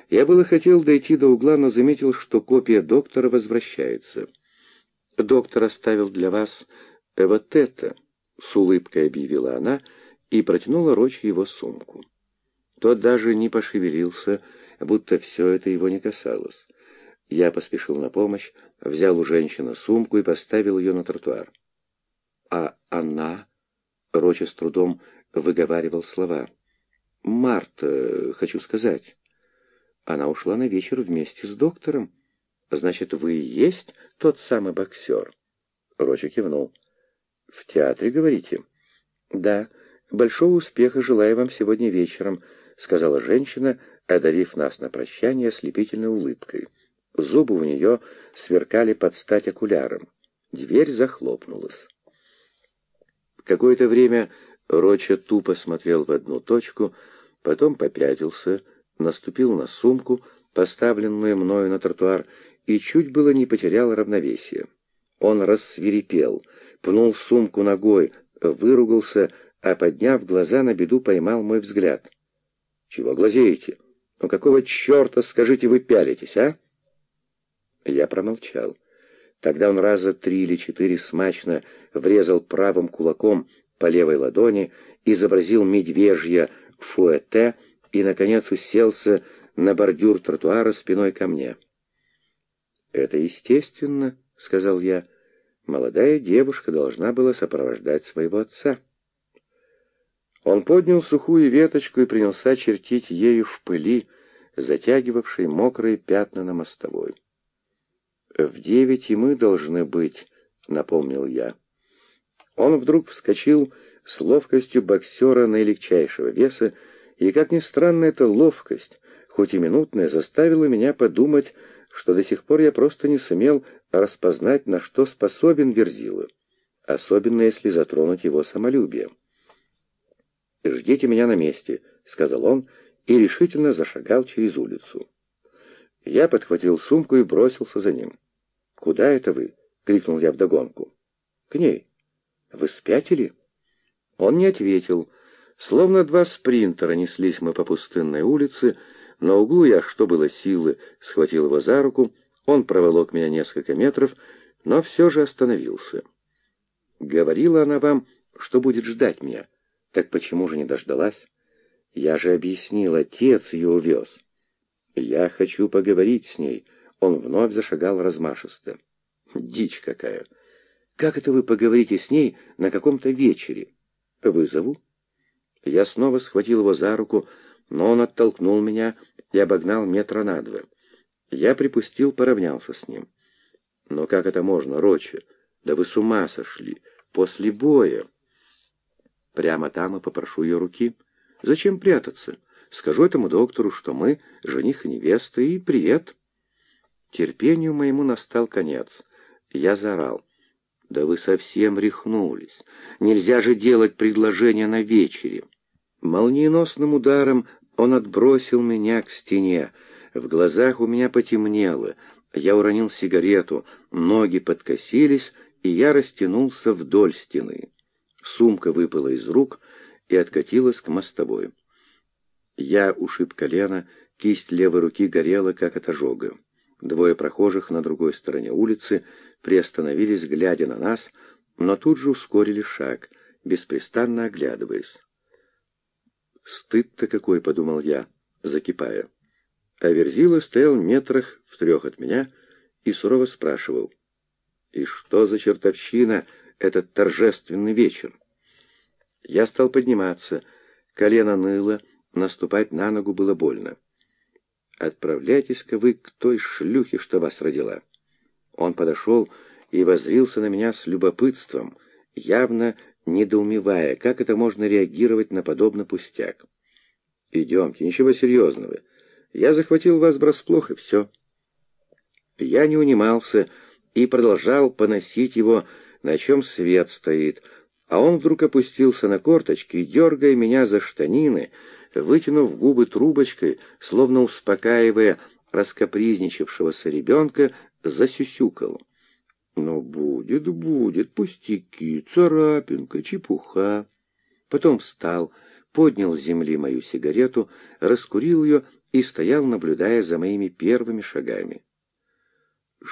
Я было хотел дойти до угла, но заметил, что копия доктора возвращается. «Доктор оставил для вас вот это», — с улыбкой объявила она и протянула Рочи его сумку. Тот даже не пошевелился, будто все это его не касалось. Я поспешил на помощь, взял у женщины сумку и поставил ее на тротуар. «А она...» — Рочи с трудом выговаривал слова. «Марта, хочу сказать...» Она ушла на вечер вместе с доктором. Значит, вы и есть тот самый боксер? Рочи кивнул. В театре, говорите? Да. Большого успеха желаю вам сегодня вечером, сказала женщина, одарив нас на прощание ослепительной улыбкой. Зубы у нее сверкали под стать окулярам. Дверь захлопнулась. Какое-то время Рочи тупо смотрел в одну точку, потом попятился, наступил на сумку, поставленную мною на тротуар, и чуть было не потерял равновесие. Он рассвирепел, пнул сумку ногой, выругался, а, подняв глаза, на беду поймал мой взгляд. «Чего глазеете? Ну какого черта, скажите, вы пялитесь, а?» Я промолчал. Тогда он раза 3 или 4 смачно врезал правым кулаком по левой ладони, изобразил медвежье фуэте и, наконец, уселся на бордюр тротуара спиной ко мне. «Это естественно», — сказал я. «Молодая девушка должна была сопровождать своего отца». Он поднял сухую веточку и принялся чертить ею в пыли, затягивавшей мокрые пятна на мостовой. «В 9 и мы должны быть», — напомнил я. Он вдруг вскочил с ловкостью боксера наилегчайшего веса, и, как ни странно, эта ловкость, хоть и минутная, заставила меня подумать, что до сих пор я просто не сумел распознать, на что способен Верзила, особенно если затронуть его самолюбие. «Ждите меня на месте», — сказал он и решительно зашагал через улицу. Я подхватил сумку и бросился за ним. «Куда это вы?» — крикнул я вдогонку. «К ней». «Вы спятили?» Он не ответил. Словно два спринтера неслись мы по пустынной улице. На углу я, что было силы, схватил его за руку. Он проволок меня несколько метров, но все же остановился. «Говорила она вам, что будет ждать меня. Так почему же не дождалась? Я же объяснил, отец ее увез». «Я хочу поговорить с ней». Он вновь зашагал размашисто. «Дичь какая! Как это вы поговорите с ней на каком-то вечере? Вызову?» Я снова схватил его за руку, но он оттолкнул меня и обогнал метра на 2. Я припустил, поравнялся с ним. «Но как это можно, Рочи? Да вы с ума сошли! После боя!» «Прямо там и попрошу ее руки. Зачем прятаться? Скажу этому доктору, что мы жених и невеста, и привет!» Терпению моему настал конец. Я заорал. «Да вы совсем рехнулись! Нельзя же делать предложение на вечере!» Молниеносным ударом он отбросил меня к стене. В глазах у меня потемнело. Я уронил сигарету, ноги подкосились, и я растянулся вдоль стены. Сумка выпала из рук и откатилась к мостовой. Я ушиб колено, кисть левой руки горела, как от ожога. Двое прохожих на другой стороне улицы приостановились, глядя на нас, но тут же ускорили шаг, беспрестанно оглядываясь. «Стыд-то какой!» — подумал я, закипая. А Верзила стоял метрах в 3 от меня и сурово спрашивал: «И что за чертовщина этот торжественный вечер?» Я стал подниматься, колено ныло, наступать на ногу было больно. «Отправляйтесь-ка вы к той шлюхе, что вас родила». Он подошел и воззрился на меня с любопытством, явно недоумевая, как это можно реагировать на подобный пустяк. «Идемте, ничего серьезного. Я захватил вас врасплох, и все». Я не унимался и продолжал поносить его, на чем свет стоит, а он вдруг опустился на корточки и, дергая меня за штанины, вытянув губы трубочкой, словно успокаивая раскапризничавшегося ребенка, засюсюкал. «Ну, будет, пустяки, царапинка, чепуха». Потом встал, поднял с земли мою сигарету, раскурил ее и стоял, наблюдая за моими первыми шагами.